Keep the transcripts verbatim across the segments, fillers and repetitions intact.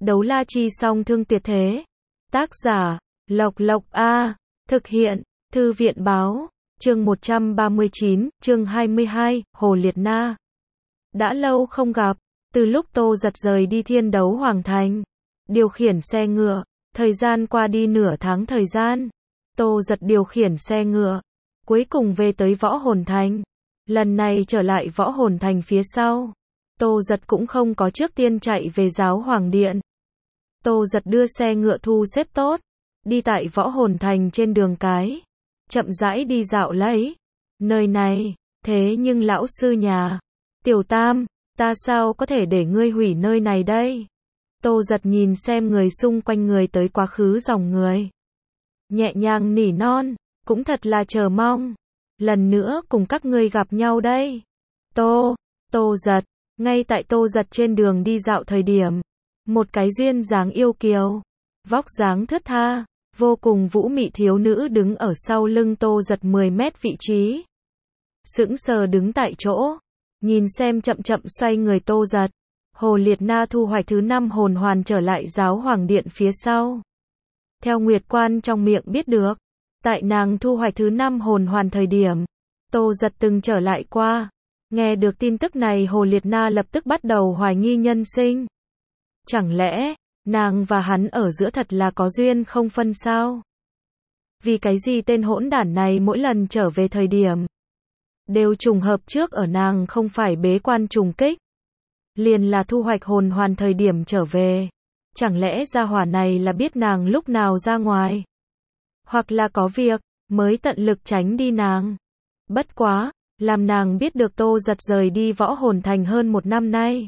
Đấu la chi song thương tuyệt thế. Tác giả, Lộc Lộc A. Thực hiện, Thư viện báo. Chương một trăm ba mươi chín, chương hai mươi hai, Hồ Liệt Na. Đã lâu không gặp, từ lúc Tô Giật rời đi Thiên Đấu Hoàng Thành, điều khiển xe ngựa, thời gian qua đi nửa tháng thời gian. Tô Giật điều khiển xe ngựa, cuối cùng về tới Võ Hồn Thành. Lần này trở lại Võ Hồn Thành phía sau, Tô Giật cũng không có trước tiên chạy về Giáo Hoàng Điện. Tô Giật đưa xe ngựa thu xếp tốt, đi tại Võ Hồn Thành trên đường cái, chậm rãi đi dạo lấy. Nơi này, thế nhưng lão sư nhà, Tiểu Tam, ta sao có thể để ngươi hủy nơi này đây? Tô Giật nhìn xem người xung quanh người tới quá khứ dòng người, nhẹ nhàng nỉ non, cũng thật là chờ mong, lần nữa cùng các ngươi gặp nhau đây. Tô, Tô Giật, ngay tại Tô Giật trên đường đi dạo thời điểm, một cái duyên dáng yêu kiều, vóc dáng thướt tha, vô cùng vũ mị thiếu nữ đứng ở sau lưng Tô Giật mười mét vị trí. Sững sờ đứng tại chỗ, nhìn xem chậm chậm xoay người Tô Giật. Hồ Liệt Na thu hoạch thứ năm hồn hoàn trở lại Giáo Hoàng Điện phía sau. Theo Nguyệt Quan trong miệng biết được, tại nàng thu hoạch thứ năm hồn hoàn thời điểm, Tô Giật từng trở lại qua. Nghe được tin tức này, Hồ Liệt Na lập tức bắt đầu hoài nghi nhân sinh. Chẳng lẽ, nàng và hắn ở giữa thật là có duyên không phân sao? Vì cái gì tên hỗn đản này mỗi lần trở về thời điểm đều trùng hợp trước ở nàng không phải bế quan trùng kích, liền là thu hoạch hồn hoàn thời điểm trở về. Chẳng lẽ gia hỏa này là biết nàng lúc nào ra ngoài, hoặc là có việc mới tận lực tránh đi nàng. Bất quá, làm nàng biết được Tô Giật rời đi Võ Hồn Thành hơn một năm nay,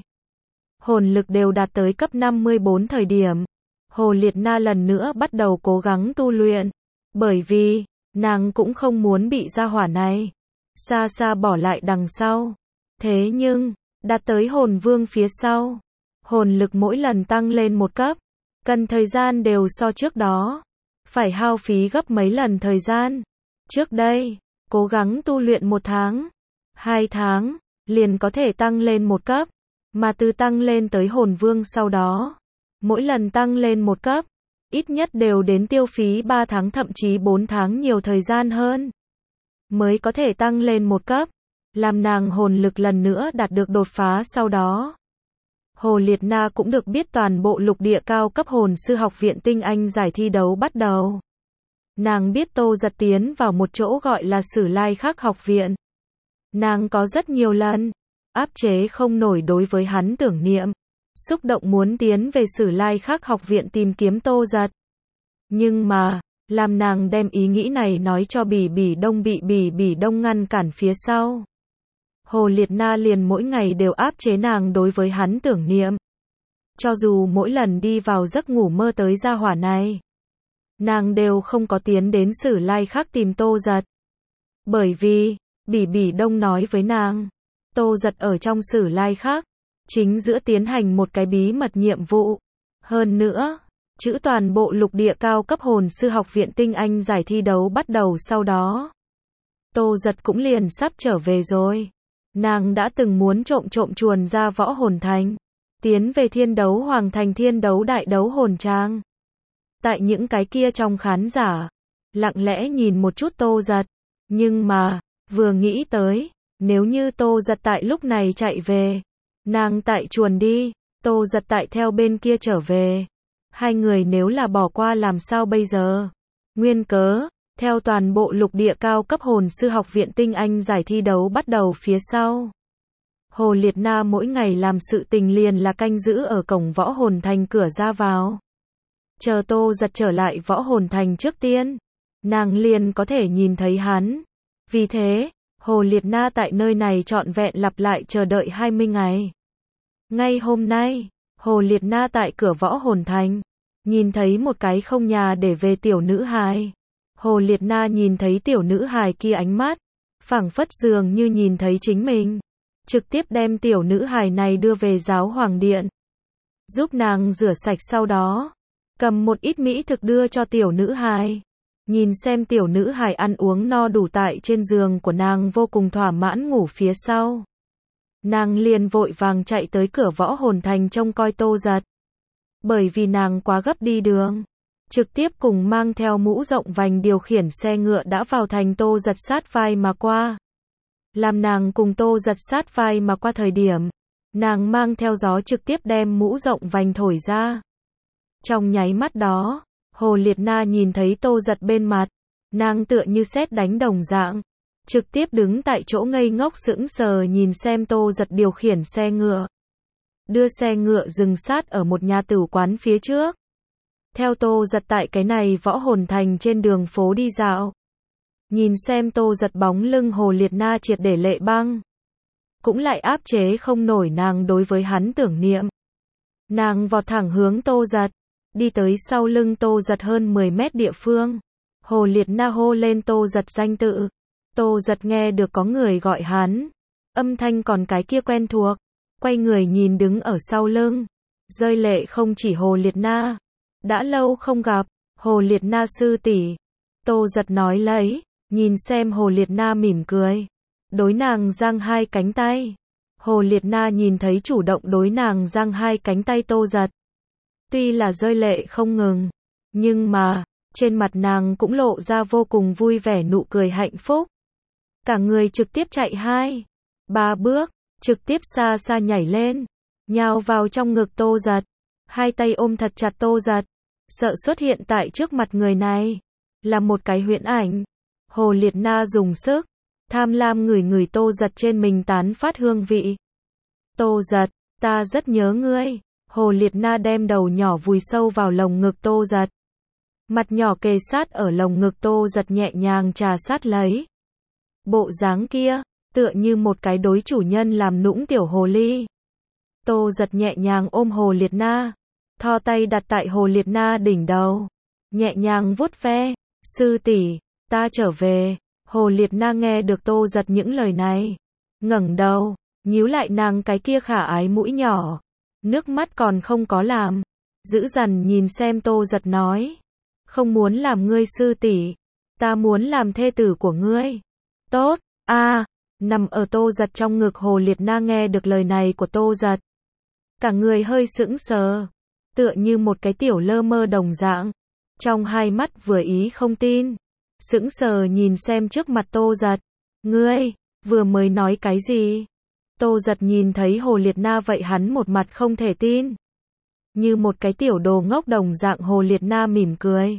hồn lực đều đạt tới cấp năm mươi bốn thời điểm, Hồ Liệt Na lần nữa bắt đầu cố gắng tu luyện, bởi vì nàng cũng không muốn bị gia hỏa này xa xa bỏ lại đằng sau. Thế nhưng, đạt tới hồn vương phía sau, hồn lực mỗi lần tăng lên một cấp, cần thời gian đều so trước đó phải hao phí gấp mấy lần thời gian. Trước đây, cố gắng tu luyện một tháng, hai tháng, liền có thể tăng lên một cấp, mà từ tăng lên tới hồn vương sau đó, mỗi lần tăng lên một cấp, ít nhất đều đến tiêu phí ba tháng thậm chí bốn tháng nhiều thời gian hơn, mới có thể tăng lên một cấp, làm nàng hồn lực lần nữa đạt được đột phá. Sau đó, Hồ Liệt Na cũng được biết toàn bộ lục địa cao cấp hồn sư học viện tinh anh giải thi đấu bắt đầu. Nàng biết Tô Giật tiến vào một chỗ gọi là Sử Lai Khắc học viện. Nàng có rất nhiều lần áp chế không nổi đối với hắn tưởng niệm, xúc động muốn tiến về Sử Lai Khắc học viện tìm kiếm Tô Giật. Nhưng mà, làm nàng đem ý nghĩ này nói cho Bỉ Bỉ Đông, bị Bỉ Bỉ Đông ngăn cản phía sau. Hồ Liệt Na liền mỗi ngày đều áp chế nàng đối với hắn tưởng niệm. Cho dù mỗi lần đi vào giấc ngủ mơ tới gia hỏa này, nàng đều không có tiến đến Sử Lai Khắc tìm Tô Giật. Bởi vì, Bỉ Bỉ Đông nói với nàng, Tô Giật ở trong Sử Lai Khắc, chính giữa tiến hành một cái bí mật nhiệm vụ. Hơn nữa, chữ toàn bộ lục địa cao cấp hồn sư học viện tinh anh giải thi đấu bắt đầu sau đó, Tô Giật cũng liền sắp trở về rồi. Nàng đã từng muốn trộm trộm chuồn ra Võ Hồn Thành, tiến về Thiên Đấu Hoàng Thành Thiên Đấu Đại Đấu Hồn Trang. Tại những cái kia trong khán giả, lặng lẽ nhìn một chút Tô Giật, nhưng mà, vừa nghĩ tới, nếu như Tô Giật tại lúc này chạy về, nàng tại chuồn đi, Tô Giật tại theo bên kia trở về, hai người nếu là bỏ qua làm sao bây giờ? Nguyên cớ, theo toàn bộ lục địa cao cấp hồn sư học viện tinh anh giải thi đấu bắt đầu phía sau, Hồ Liệt Na mỗi ngày làm sự tình liền là canh giữ ở cổng Võ Hồn Thành cửa ra vào. Chờ Tô Giật trở lại Võ Hồn Thành trước tiên, nàng liền có thể nhìn thấy hắn. Vì thế, Hồ Liệt Na tại nơi này trọn vẹn lặp lại chờ đợi hai mươi ngày. Ngay hôm nay, Hồ Liệt Na tại cửa Võ Hồn Thành, nhìn thấy một cái không nhà để về tiểu nữ hài. Hồ Liệt Na nhìn thấy tiểu nữ hài kia ánh mắt, phảng phất dường như nhìn thấy chính mình. Trực tiếp đem tiểu nữ hài này đưa về Giáo Hoàng Điện, giúp nàng rửa sạch, sau đó cầm một ít mỹ thực đưa cho tiểu nữ hài. Nhìn xem tiểu nữ hài ăn uống no đủ tại trên giường của nàng vô cùng thỏa mãn ngủ phía sau, nàng liền vội vàng chạy tới cửa Võ Hồn Thành trông coi Tô Giật. bởi vì nàng quá gấp đi đường. Trực tiếp cùng mang theo mũ rộng vành điều khiển xe ngựa đã vào thành Tô Giật sát vai mà qua. Làm nàng cùng Tô Giật sát vai mà qua thời điểm, nàng mang theo gió trực tiếp đem mũ rộng vành thổi ra. Trong nháy mắt đó, Hồ Liệt Na nhìn thấy Tô Giật bên mặt, nàng tựa như sét đánh đồng dạng, trực tiếp đứng tại chỗ ngây ngốc sững sờ nhìn xem Tô Giật điều khiển xe ngựa. Đưa xe ngựa dừng sát ở một nhà tử quán phía trước. Theo Tô Giật tại cái này Võ Hồn Thành trên đường phố đi dạo. Nhìn xem Tô Giật bóng lưng Hồ Liệt Na triệt để lệ băng. Cũng lại áp chế không nổi nàng đối với hắn tưởng niệm. Nàng vọt thẳng hướng Tô Giật, đi tới sau lưng Tô Giật hơn mười mét địa phương. Hồ Liệt Na hô lên Tô Giật danh tự. Tô Giật nghe được có người gọi hắn. Âm thanh còn cái kia quen thuộc. Quay người nhìn đứng ở sau lưng. Rơi lệ không chỉ Hồ Liệt Na. Đã lâu không gặp, Hồ Liệt Na sư tỷ. Tô Giật nói lấy, nhìn xem Hồ Liệt Na mỉm cười. Đối nàng giang hai cánh tay. Hồ Liệt Na nhìn thấy chủ động đối nàng giang hai cánh tay Tô Giật. Tuy là rơi lệ không ngừng, nhưng mà, trên mặt nàng cũng lộ ra vô cùng vui vẻ nụ cười hạnh phúc. Cả người trực tiếp chạy hai, ba bước, trực tiếp xa xa nhảy lên, nhào vào trong ngực Tô Giật. Hai tay ôm thật chặt Tô Giật, sợ xuất hiện tại trước mặt người này là một cái huyễn ảnh. Hồ Liệt Na dùng sức, tham lam ngửi ngửi Tô Giật trên mình tán phát hương vị. Tô Giật, ta rất nhớ ngươi. Hồ Liệt Na đem đầu nhỏ vùi sâu vào lồng ngực Tô Giật. Mặt nhỏ kề sát ở lồng ngực Tô Giật nhẹ nhàng trà sát lấy. Bộ dáng kia, tựa như một cái đối chủ nhân làm nũng tiểu hồ ly. Tô Giật nhẹ nhàng ôm Hồ Liệt Na, thò tay đặt tại Hồ Liệt Na đỉnh đầu, nhẹ nhàng vuốt ve. Sư tỷ, ta trở về. Hồ Liệt Na nghe được Tô Giật những lời này, ngẩng đầu, nhíu lại nàng cái kia khả ái mũi nhỏ, nước mắt còn không có làm, dữ dằn nhìn xem Tô Giật nói, không muốn làm ngươi sư tỷ, ta muốn làm thê tử của ngươi. Tốt, a, à, nằm ở Tô Giật trong ngực Hồ Liệt Na nghe được lời này của Tô Giật, cả người hơi sững sờ, tựa như một cái tiểu lơ mơ đồng dạng, trong hai mắt vừa ý không tin, sững sờ nhìn xem trước mặt Tô Giật. Ngươi, vừa mới nói cái gì? Tô Giật nhìn thấy Hồ Liệt Na vậy hắn một mặt không thể tin. Như một cái tiểu đồ ngốc đồng dạng Hồ Liệt Na mỉm cười.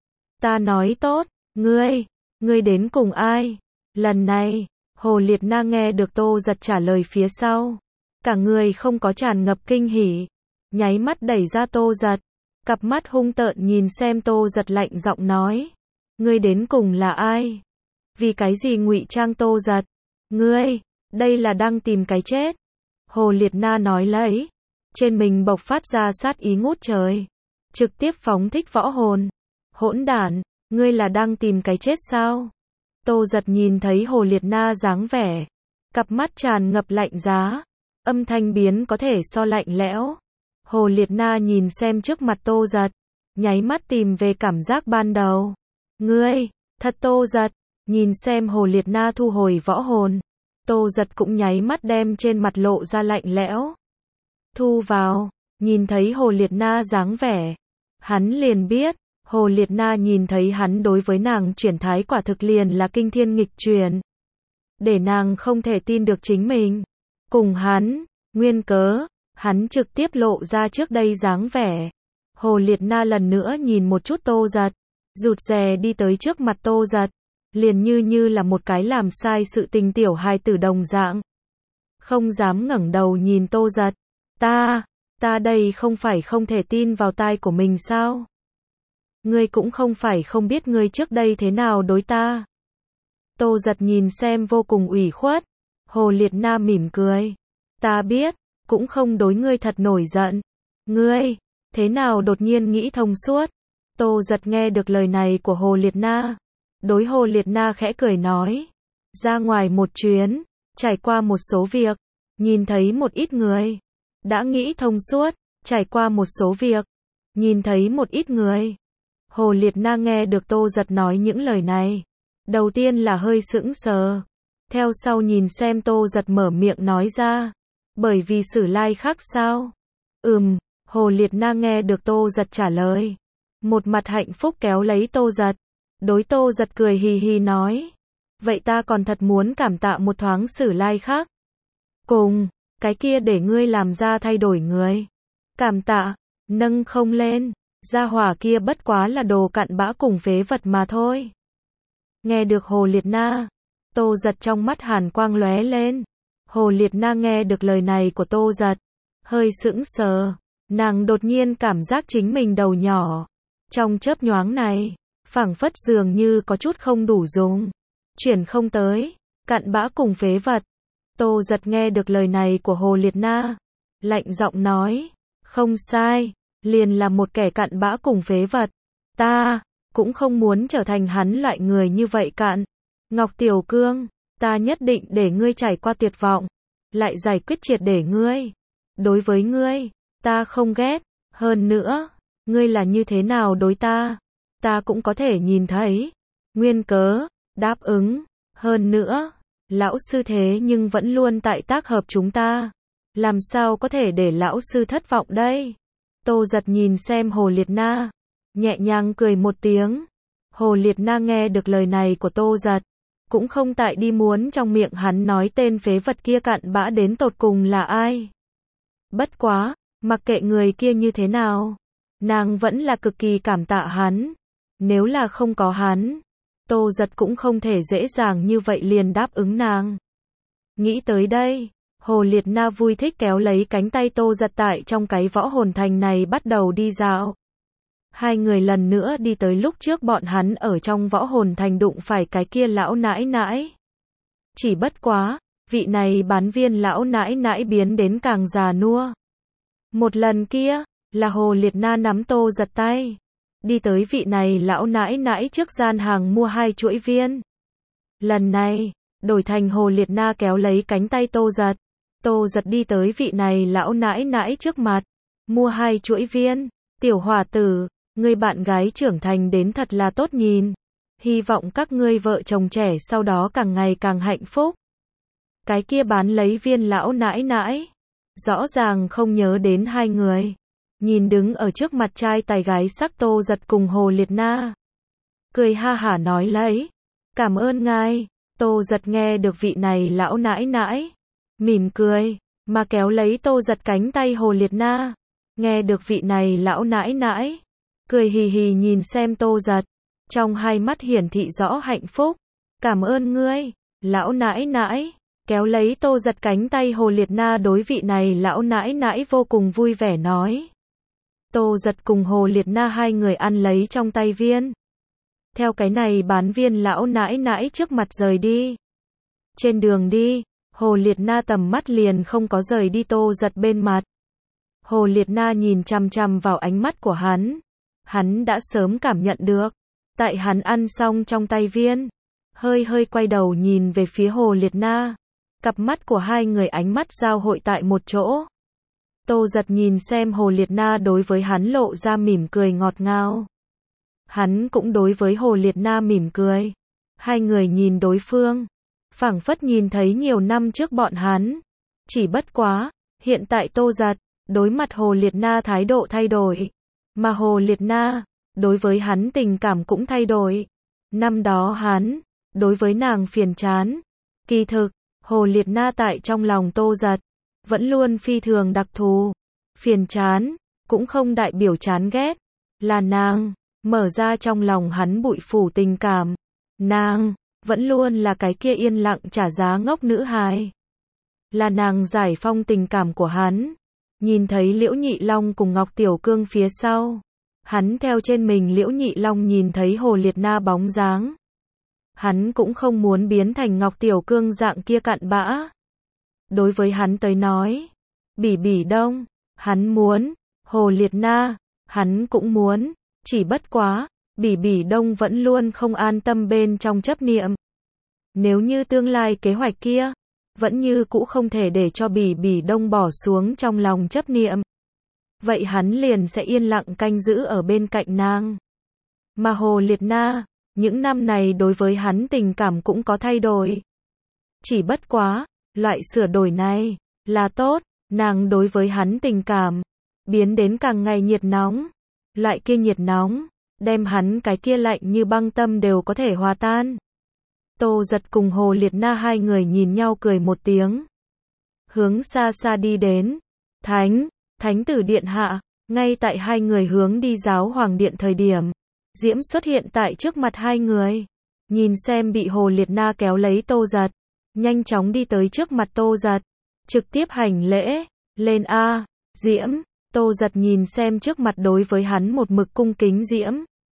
Ta nói tốt, ngươi, ngươi đến cùng ai? Lần này, Hồ Liệt Na nghe được Tô Giật trả lời phía sau. Cả người không có tràn ngập kinh hỉ. Nháy mắt đẩy ra Tô Giật. Cặp mắt hung tợn nhìn xem Tô Giật lạnh giọng nói. Ngươi đến cùng là ai? Vì cái gì ngụy trang Tô Giật? Ngươi, đây là đang tìm cái chết. Hồ Liệt Na nói lấy. Trên mình bộc phát ra sát ý ngút trời. Trực tiếp phóng thích võ hồn. Hỗn đản, ngươi là đang tìm cái chết sao? Tô Giật nhìn thấy Hồ Liệt Na dáng vẻ. Cặp mắt tràn ngập lạnh giá. Âm thanh biến có thể so lạnh lẽo. Hồ Liệt Na nhìn xem trước mặt Tô Giật. Nháy mắt tìm về cảm giác ban đầu. Ngươi, thật Tô Giật. Nhìn xem Hồ Liệt Na thu hồi võ hồn. Tô Giật cũng nháy mắt đem trên mặt lộ ra lạnh lẽo. Thu vào, nhìn thấy Hồ Liệt Na dáng vẻ. Hắn liền biết, Hồ Liệt Na nhìn thấy hắn đối với nàng chuyển thái quả thực liền là kinh thiên nghịch chuyển. Để nàng không thể tin được chính mình. Cùng hắn, nguyên cớ, hắn trực tiếp lộ ra trước đây dáng vẻ. Hồ Liệt Na lần nữa nhìn một chút Tô Giật, rụt rè đi tới trước mặt Tô Giật, liền như như là một cái làm sai sự tình tiểu hài tử đồng dạng. Không dám ngẩng đầu nhìn Tô Giật. Ta, ta đây không phải không thể tin vào tai của mình sao? Ngươi cũng không phải không biết ngươi trước đây thế nào đối ta. Tô Giật nhìn xem vô cùng ủy khuất. Hồ Liệt Na mỉm cười. Ta biết, cũng không đối ngươi thật nổi giận. Ngươi, thế nào đột nhiên nghĩ thông suốt? Tô Giật nghe được lời này của Hồ Liệt Na. Đối Hồ Liệt Na khẽ cười nói. Ra ngoài một chuyến, trải qua một số việc, nhìn thấy một ít người. Đã nghĩ thông suốt, trải qua một số việc, nhìn thấy một ít người. Hồ Liệt Na nghe được Tô Giật nói những lời này. Đầu tiên là hơi sững sờ. Theo sau nhìn xem Tô Giật mở miệng nói ra. Bởi vì Sử Lai khác sao? Ừm, Hồ Liệt Na nghe được Tô Giật trả lời. Một mặt hạnh phúc kéo lấy Tô Giật. Đối Tô Giật cười hì hì nói. Vậy ta còn thật muốn cảm tạ một thoáng Sử Lai khác. Cùng, cái kia để ngươi làm ra thay đổi người. Cảm tạ, nâng không lên. Gia hỏa kia bất quá là đồ cặn bã cùng phế vật mà thôi. Nghe được Hồ Liệt Na, Tô Giật trong mắt hàn quang lóe lên. Hồ Liệt Na nghe được lời này của Tô Giật, hơi sững sờ. Nàng đột nhiên cảm giác chính mình đầu nhỏ. Trong chớp nhoáng này, phảng phất dường như có chút không đủ dùng. Chuyển không tới, cặn bã cùng phế vật. Tô Giật nghe được lời này của Hồ Liệt Na, lạnh giọng nói, không sai, liền là một kẻ cặn bã cùng phế vật. Ta cũng không muốn trở thành hắn loại người như vậy cạn. Ngọc Tiểu Cương, ta nhất định để ngươi trải qua tuyệt vọng, lại giải quyết triệt để ngươi. Đối với ngươi, ta không ghét, hơn nữa, ngươi là như thế nào đối ta, ta cũng có thể nhìn thấy. Nguyên cớ, đáp ứng, hơn nữa, lão sư thế nhưng vẫn luôn tại tác hợp chúng ta. Làm sao có thể để lão sư thất vọng đây? Tô Giật nhìn xem Hồ Liệt Na, nhẹ nhàng cười một tiếng. Hồ Liệt Na nghe được lời này của Tô Giật, cũng không tại đi muốn trong miệng hắn nói tên phế vật kia cặn bã đến tột cùng là ai. Bất quá, mặc kệ người kia như thế nào, nàng vẫn là cực kỳ cảm tạ hắn. Nếu là không có hắn, Tô Giật cũng không thể dễ dàng như vậy liền đáp ứng nàng. Nghĩ tới đây, Hồ Liệt Na vui thích kéo lấy cánh tay Tô Giật tại trong cái võ hồn thành này bắt đầu đi dạo. Hai người lần nữa đi tới lúc trước bọn hắn ở trong võ hồn thành đụng phải cái kia lão nãi nãi. Chỉ bất quá, vị này bán viên lão nãi nãi biến đến càng già nua. Một lần kia, là Hồ Liệt Na nắm Tô Giật tay, đi tới vị này lão nãi nãi trước gian hàng mua hai chuỗi viên. Lần này, đổi thành Hồ Liệt Na kéo lấy cánh tay Tô Giật. Tô Giật đi tới vị này lão nãi nãi trước mặt, mua hai chuỗi viên. Tiểu hòa tử, người bạn gái trưởng thành đến thật là tốt nhìn. Hy vọng các ngươi vợ chồng trẻ sau đó càng ngày càng hạnh phúc. Cái kia bán lấy viên lão nãi nãi, rõ ràng không nhớ đến hai người. Nhìn đứng ở trước mặt trai tài gái sắc Tô Giật cùng Hồ Liệt Na, cười ha hả nói lấy, cảm ơn ngài. Tô Giật nghe được vị này lão nãi nãi, mỉm cười, mà kéo lấy Tô Giật cánh tay Hồ Liệt Na. Nghe được vị này lão nãi nãi, cười hì hì nhìn xem Tô Giật, trong hai mắt hiển thị rõ hạnh phúc. Cảm ơn ngươi, lão nãi nãi. Kéo lấy Tô Giật cánh tay Hồ Liệt Na đối vị này lão nãi nãi vô cùng vui vẻ nói. Tô Giật cùng Hồ Liệt Na hai người ăn lấy trong tay viên. Theo cái này bán viên lão nãi nãi trước mặt rời đi. Trên đường đi, Hồ Liệt Na tầm mắt liền không có rời đi Tô Giật bên mặt. Hồ Liệt Na nhìn chằm chằm vào ánh mắt của hắn. Hắn đã sớm cảm nhận được. Tại hắn ăn xong trong tay viên, hơi hơi quay đầu nhìn về phía Hồ Liệt Na. Cặp mắt của hai người ánh mắt giao hội tại một chỗ. Tô Giật nhìn xem Hồ Liệt Na đối với hắn lộ ra mỉm cười ngọt ngào. Hắn cũng đối với Hồ Liệt Na mỉm cười. Hai người nhìn đối phương, phảng phất nhìn thấy nhiều năm trước bọn hắn. Chỉ bất quá, hiện tại Tô Giật, đối mặt Hồ Liệt Na thái độ thay đổi. Mà Hồ Liệt Na, đối với hắn tình cảm cũng thay đổi. Năm đó hắn, đối với nàng phiền chán. Kỳ thực, Hồ Liệt Na tại trong lòng Tô Giật, vẫn luôn phi thường đặc thù. Phiền chán, cũng không đại biểu chán ghét. Là nàng, mở ra trong lòng hắn bụi phủ tình cảm. Nàng, vẫn luôn là cái kia yên lặng trả giá ngốc nữ hài. Là nàng giải phong tình cảm của hắn. Nhìn thấy Liễu Nhị Long cùng Ngọc Tiểu Cương phía sau. Hắn theo trên mình Liễu Nhị Long nhìn thấy Hồ Liệt Na bóng dáng. Hắn cũng không muốn biến thành Ngọc Tiểu Cương dạng kia cặn bã. Đối với hắn tới nói, Bỉ Bỉ Đông, hắn muốn, Hồ Liệt Na, hắn cũng muốn, chỉ bất quá, Bỉ Bỉ Đông vẫn luôn không an tâm bên trong chấp niệm. Nếu như tương lai kế hoạch kia, vẫn như cũ không thể để cho Bỉ Bỉ Đông bỏ xuống trong lòng chấp niệm. Vậy hắn liền sẽ yên lặng canh giữ ở bên cạnh nàng. Mà Hồ Liệt Na, những năm này đối với hắn tình cảm cũng có thay đổi. Chỉ bất quá, loại sửa đổi này, là tốt, nàng đối với hắn tình cảm, biến đến càng ngày nhiệt nóng. Loại kia nhiệt nóng, đem hắn cái kia lạnh như băng tâm đều có thể hòa tan. Tô Giật cùng Hồ Liệt Na hai người nhìn nhau cười một tiếng. Hướng xa xa đi đến. Thánh, Thánh tử điện hạ, ngay tại hai người hướng đi giáo hoàng điện thời điểm. Diễm xuất hiện tại trước mặt hai người. Nhìn xem bị Hồ Liệt Na kéo lấy Tô Giật. Nhanh chóng đi tới trước mặt Tô Giật. Trực tiếp hành lễ. Lên A, Diễm. Tô Giật nhìn xem trước mặt đối với hắn một mực cung kính Diễm.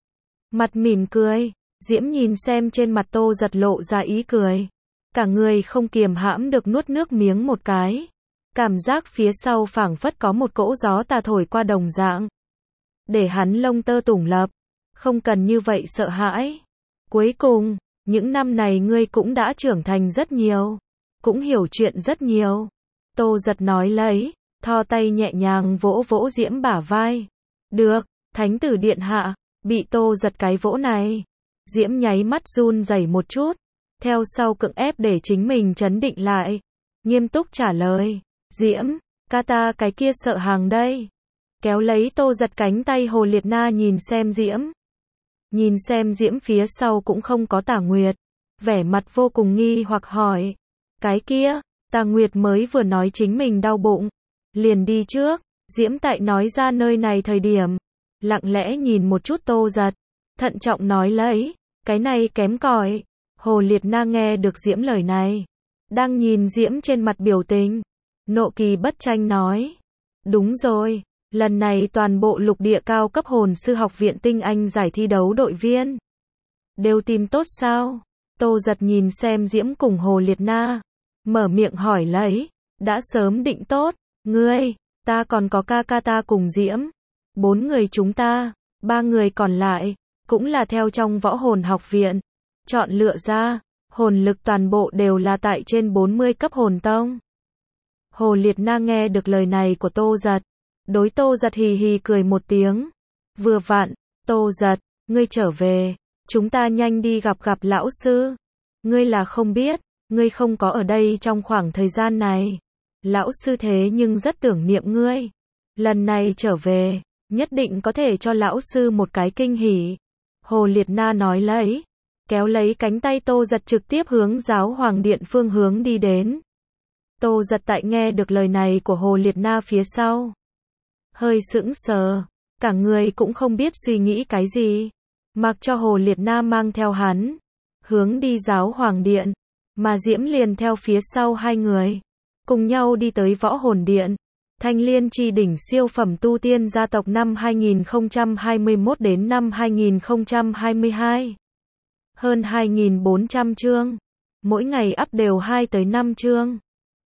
Mặt mỉm cười. Diễm nhìn xem trên mặt Tô Giật lộ ra ý cười. Cả người không kiềm hãm được nuốt nước miếng một cái. Cảm giác phía sau phảng phất có một cỗ gió tà thổi qua đồng dạng. Để hắn lông tơ tủng lập. Không cần như vậy sợ hãi. Cuối cùng, những năm này ngươi cũng đã trưởng thành rất nhiều. Cũng hiểu chuyện rất nhiều. Tô Giật nói lấy, thò tay nhẹ nhàng vỗ vỗ Diễm bả vai. Được, Thánh tử điện hạ, bị Tô Giật cái vỗ này. Diễm nháy mắt run rẩy một chút. Theo sau cưỡng ép để chính mình trấn định lại. Nghiêm túc trả lời. Diễm, ca ta cái kia sợ hàng đây. Kéo lấy Tô Giật cánh tay Hồ Liệt Na nhìn xem Diễm. Nhìn xem Diễm phía sau cũng không có Tả Nguyệt. Vẻ mặt vô cùng nghi hoặc hỏi. Cái kia, Tả Nguyệt mới vừa nói chính mình đau bụng. Liền đi trước. Diễm tại nói ra nơi này thời điểm. Lặng lẽ nhìn một chút Tô Giật. Thận trọng nói lấy. Cái này kém cỏi. Hồ Liệt Na nghe được Diễm lời này. Đang nhìn Diễm trên mặt biểu tình. Nộ kỳ bất tranh nói. Đúng rồi. Lần này toàn bộ lục địa cao cấp hồn sư học viện tinh anh giải thi đấu đội viên. Đều tìm tốt sao? Tô Giật nhìn xem Diễm cùng Hồ Liệt Na. Mở miệng hỏi lấy. Đã sớm định tốt. Ngươi, ta còn có ca ca ta cùng Diễm. Bốn người chúng ta. Ba người còn lại. Cũng là theo trong võ hồn học viện. Chọn lựa ra. Hồn lực toàn bộ đều là tại trên bốn mươi cấp hồn tông. Hồ Liệt Na nghe được lời này của Tô Giật. Đối Tô Giật hì hì cười một tiếng. Vừa vặn, Tô Giật, ngươi trở về. Chúng ta nhanh đi gặp gặp lão sư. Ngươi là không biết, ngươi không có ở đây trong khoảng thời gian này. Lão sư thế nhưng rất tưởng niệm ngươi. Lần này trở về, nhất định có thể cho lão sư một cái kinh hỉ. Hồ Liệt Na nói lấy. Kéo lấy cánh tay Tô Giật trực tiếp hướng giáo hoàng điện phương hướng đi đến. Tô Giật tại nghe được lời này của Hồ Liệt Na phía sau. Hơi sững sờ. Cả người cũng không biết suy nghĩ cái gì. Mặc cho Hồ Liệt Na mang theo hắn. Hướng đi giáo hoàng điện. Mà Diễm liền theo phía sau hai người. Cùng nhau đi tới võ hồn điện. Thanh Liên Chi đỉnh siêu phẩm tu tiên gia tộc năm hai nghìn không trăm hai mươi mốt đến năm hai nghìn không trăm hai mươi hai. Hơn hai nghìn bốn trăm chương. Mỗi ngày up đều hai tới năm chương.